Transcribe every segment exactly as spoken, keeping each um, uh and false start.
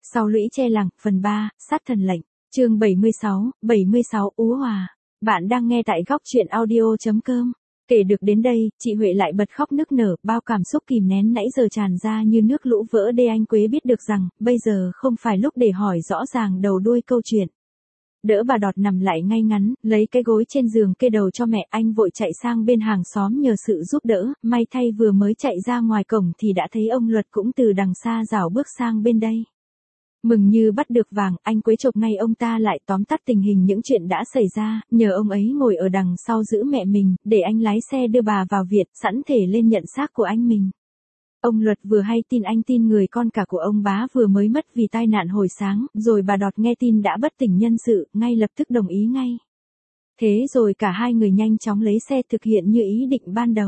Sau lũy che làng, phần ba, sát thần lệnh, chương bảy mươi sáu, bảy mươi sáu Ú Hòa. Bạn đang nghe tại góc truyện audio.com. Kể được đến đây, chị Huệ lại bật khóc nức nở, bao cảm xúc kìm nén nãy giờ tràn ra như nước lũ vỡ đê. Anh Quế biết được rằng, bây giờ không phải lúc để hỏi rõ ràng đầu đuôi câu chuyện. Đỡ bà Đọt nằm lại ngay ngắn, lấy cái gối trên giường kê đầu cho mẹ, anh vội chạy sang bên hàng xóm nhờ sự giúp đỡ, may thay vừa mới chạy ra ngoài cổng thì đã thấy ông Luật cũng từ đằng xa rảo bước sang bên đây. Mừng như bắt được vàng, anh Quế chộp ngay ông ta lại, tóm tắt tình hình những chuyện đã xảy ra, nhờ ông ấy ngồi ở đằng sau giữ mẹ mình, để anh lái xe đưa bà vào viện, sẵn thể lên nhận xác của anh mình. Ông Luật vừa hay tin anh tin người con cả của ông Bá vừa mới mất vì tai nạn hồi sáng, rồi bà Đọt nghe tin đã bất tỉnh nhân sự, ngay lập tức đồng ý ngay. Thế rồi cả hai người nhanh chóng lấy xe thực hiện như ý định ban đầu.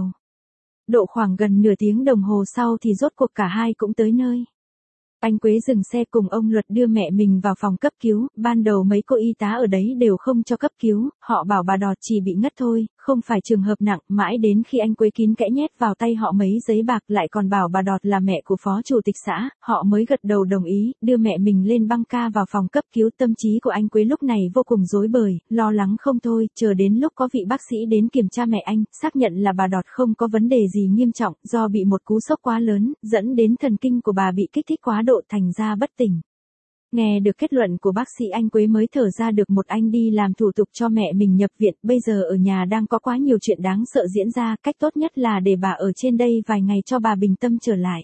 Độ khoảng gần nửa tiếng đồng hồ sau thì rốt cuộc cả hai cũng tới nơi. Anh Quế dừng xe cùng ông Luật đưa mẹ mình vào phòng cấp cứu, ban đầu mấy cô y tá ở đấy đều không cho cấp cứu, họ bảo bà Đọt chỉ bị ngất thôi, không phải trường hợp nặng, mãi đến khi anh Quế kín kẽ nhét vào tay họ mấy giấy bạc lại còn bảo bà Đọt là mẹ của phó chủ tịch xã, họ mới gật đầu đồng ý, đưa mẹ mình lên băng ca vào phòng cấp cứu. Tâm trí của anh Quế lúc này vô cùng rối bời, lo lắng không thôi, chờ đến lúc có vị bác sĩ đến kiểm tra mẹ anh, xác nhận là bà Đọt không có vấn đề gì nghiêm trọng, do bị một cú sốc quá lớn, dẫn đến thần kinh của bà bị kích thích quá độ thành ra bất tỉnh. Nghe được kết luận của bác sĩ, anh Quế mới thở ra được một. Anh đi làm thủ tục cho mẹ mình nhập viện, bây giờ ở nhà đang có quá nhiều chuyện đáng sợ diễn ra, cách tốt nhất là để bà ở trên đây vài ngày cho bà bình tâm trở lại.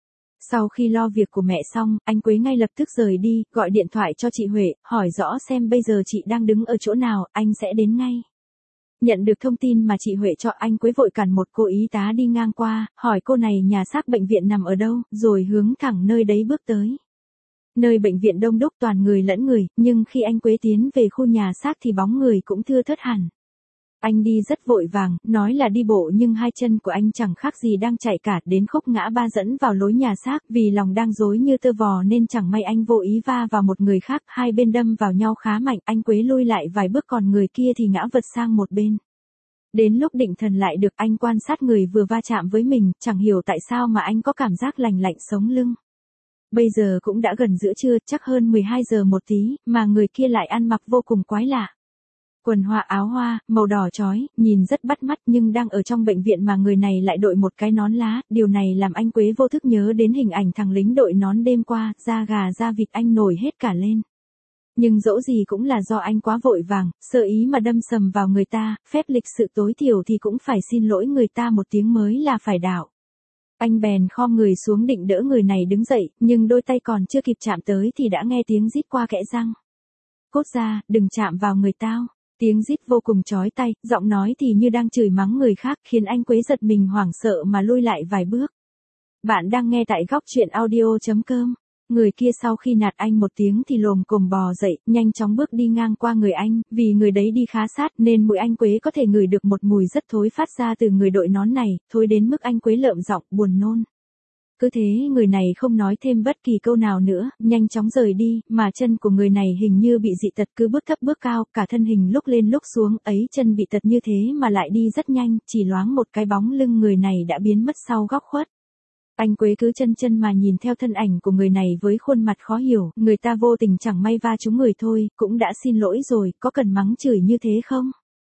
Sau khi lo việc của mẹ xong, anh Quế ngay lập tức rời đi, gọi điện thoại cho chị Huệ, hỏi rõ xem bây giờ chị đang đứng ở chỗ nào, anh sẽ đến ngay. Nhận được thông tin mà chị Huệ cho, anh Quế vội cản một cô y tá đi ngang qua, hỏi cô này nhà xác bệnh viện nằm ở đâu, rồi hướng thẳng nơi đấy bước tới. Nơi bệnh viện đông đúc toàn người lẫn người, nhưng khi anh Quế tiến về khu nhà xác thì bóng người cũng thưa thớt hẳn. Anh đi rất vội vàng, nói là đi bộ nhưng hai chân của anh chẳng khác gì đang chạy cả, đến khúc ngã ba dẫn vào lối nhà xác, vì lòng đang rối như tơ vò nên chẳng may anh vô ý va vào một người khác, hai bên đâm vào nhau khá mạnh, anh Quế lui lại vài bước còn người kia thì ngã vật sang một bên. Đến lúc định thần lại được, anh quan sát người vừa va chạm với mình, chẳng hiểu tại sao mà anh có cảm giác lành lạnh sống lưng. Bây giờ cũng đã gần giữa trưa, chắc hơn mười hai giờ một tí, mà người kia lại ăn mặc vô cùng quái lạ. Quần hoa áo hoa, màu đỏ chói, nhìn rất bắt mắt, nhưng đang ở trong bệnh viện mà người này lại đội một cái nón lá, điều này làm anh Quế vô thức nhớ đến hình ảnh thằng lính đội nón đêm qua, da gà da vịt anh nổi hết cả lên. Nhưng dẫu gì cũng là do anh quá vội vàng, sơ ý mà đâm sầm vào người ta, phép lịch sự tối thiểu thì cũng phải xin lỗi người ta một tiếng mới là phải đạo. Anh bèn khom người xuống định đỡ người này đứng dậy, nhưng đôi tay còn chưa kịp chạm tới thì đã nghe tiếng rít qua kẽ răng. Cốt ra, đừng chạm vào người tao. Tiếng rít vô cùng chói tai, giọng nói thì như đang chửi mắng người khác, khiến anh Quế giật mình hoảng sợ mà lui lại vài bước. Bạn đang nghe tại góc truyện audio.com. Người kia sau khi nạt anh một tiếng thì lồm cồm bò dậy, nhanh chóng bước đi ngang qua người anh, vì người đấy đi khá sát nên mũi anh Quế có thể ngửi được một mùi rất thối phát ra từ người đội nón này, thối đến mức anh Quế lợm giọng, buồn nôn. Cứ thế người này không nói thêm bất kỳ câu nào nữa, nhanh chóng rời đi, mà chân của người này hình như bị dị tật, cứ bước thấp bước cao, cả thân hình lúc lên lúc xuống, ấy chân bị tật như thế mà lại đi rất nhanh, chỉ loáng một cái bóng lưng người này đã biến mất sau góc khuất. Anh Quế cứ chân chân mà nhìn theo thân ảnh của người này với khuôn mặt khó hiểu, người ta vô tình chẳng may va trúng người thôi, cũng đã xin lỗi rồi, có cần mắng chửi như thế không?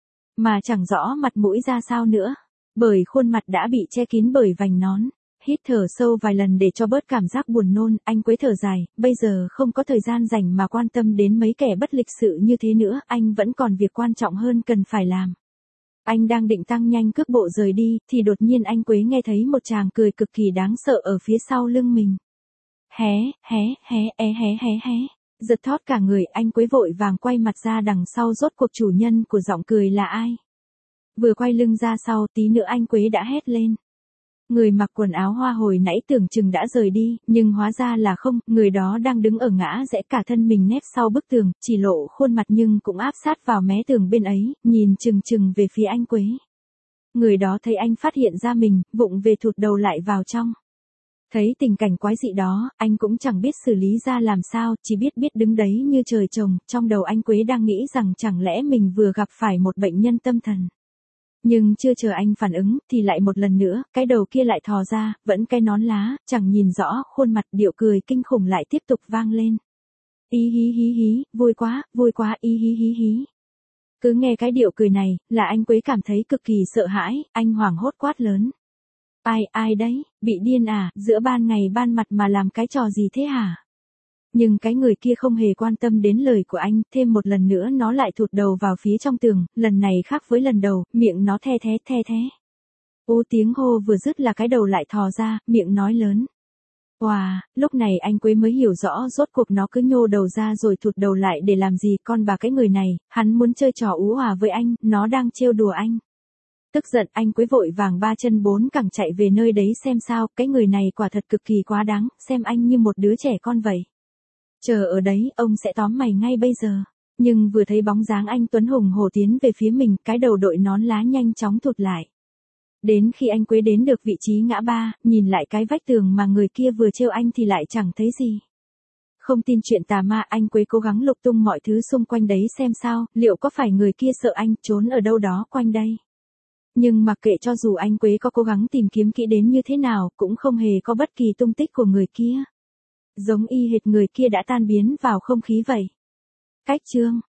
Mà chẳng rõ mặt mũi ra sao nữa, bởi khuôn mặt đã bị che kín bởi vành nón. Hít thở sâu vài lần để cho bớt cảm giác buồn nôn, anh Quế thở dài, bây giờ không có thời gian rảnh mà quan tâm đến mấy kẻ bất lịch sự như thế nữa, anh vẫn còn việc quan trọng hơn cần phải làm. Anh đang định tăng nhanh cước bộ rời đi, thì đột nhiên anh Quế nghe thấy một tràng cười cực kỳ đáng sợ ở phía sau lưng mình. Hé, hé, hé, hé, hé, hé, hé. Giật thót cả người, anh Quế vội vàng quay mặt ra đằng sau rốt cuộc chủ nhân của giọng cười là ai. Vừa quay lưng ra sau tí nữa anh Quế đã hét lên. Người mặc quần áo hoa hồi nãy tưởng chừng đã rời đi, nhưng hóa ra là không, người đó đang đứng ở ngã rẽ, cả thân mình nép sau bức tường, chỉ lộ khuôn mặt nhưng cũng áp sát vào mé tường bên ấy, nhìn chừng chừng về phía anh Quế. Người đó thấy anh phát hiện ra mình, vụng về thụt đầu lại vào trong. Thấy tình cảnh quái dị đó, anh cũng chẳng biết xử lý ra làm sao, chỉ biết biết đứng đấy như trời trồng, trong đầu anh Quế đang nghĩ rằng chẳng lẽ mình vừa gặp phải một bệnh nhân tâm thần. Nhưng chưa chờ anh phản ứng, thì lại một lần nữa, cái đầu kia lại thò ra, vẫn cái nón lá, chẳng nhìn rõ khuôn mặt, điệu cười kinh khủng lại tiếp tục vang lên. Ý hí hí hí, vui quá, vui quá, ý hí hí hí. Cứ nghe cái điệu cười này, là anh Quế cảm thấy cực kỳ sợ hãi, anh hoảng hốt quát lớn. Ai, ai đấy, bị điên à, giữa ban ngày ban mặt mà làm cái trò gì thế hả? Nhưng cái người kia không hề quan tâm đến lời của anh, thêm một lần nữa nó lại thụt đầu vào phía trong tường, lần này khác với lần đầu, miệng nó the thế the thế. Ô tiếng hô vừa dứt là cái đầu lại thò ra, miệng nói lớn. Wow, lúc này anh Quế mới hiểu rõ rốt cuộc nó cứ nhô đầu ra rồi thụt đầu lại để làm gì, con bà cái người này, hắn muốn chơi trò ú hòa với anh, nó đang trêu đùa anh. Tức giận anh Quế vội vàng ba chân bốn cẳng chạy về nơi đấy xem sao, cái người này quả thật cực kỳ quá đáng, xem anh như một đứa trẻ con vậy. Chờ ở đấy, ông sẽ tóm mày ngay bây giờ. Nhưng vừa thấy bóng dáng anh Tuấn hùng hổ tiến về phía mình, cái đầu đội nón lá nhanh chóng thụt lại. Đến khi anh Quế đến được vị trí ngã ba, nhìn lại cái vách tường mà người kia vừa trêu anh thì lại chẳng thấy gì. Không tin chuyện tà ma, anh Quế cố gắng lục tung mọi thứ xung quanh đấy xem sao, liệu có phải người kia sợ anh trốn ở đâu đó quanh đây. Nhưng mặc kệ cho dù anh Quế có cố gắng tìm kiếm kỹ đến như thế nào, cũng không hề có bất kỳ tung tích của người kia. Giống y hệt người kia đã tan biến vào không khí vậy. Cách chương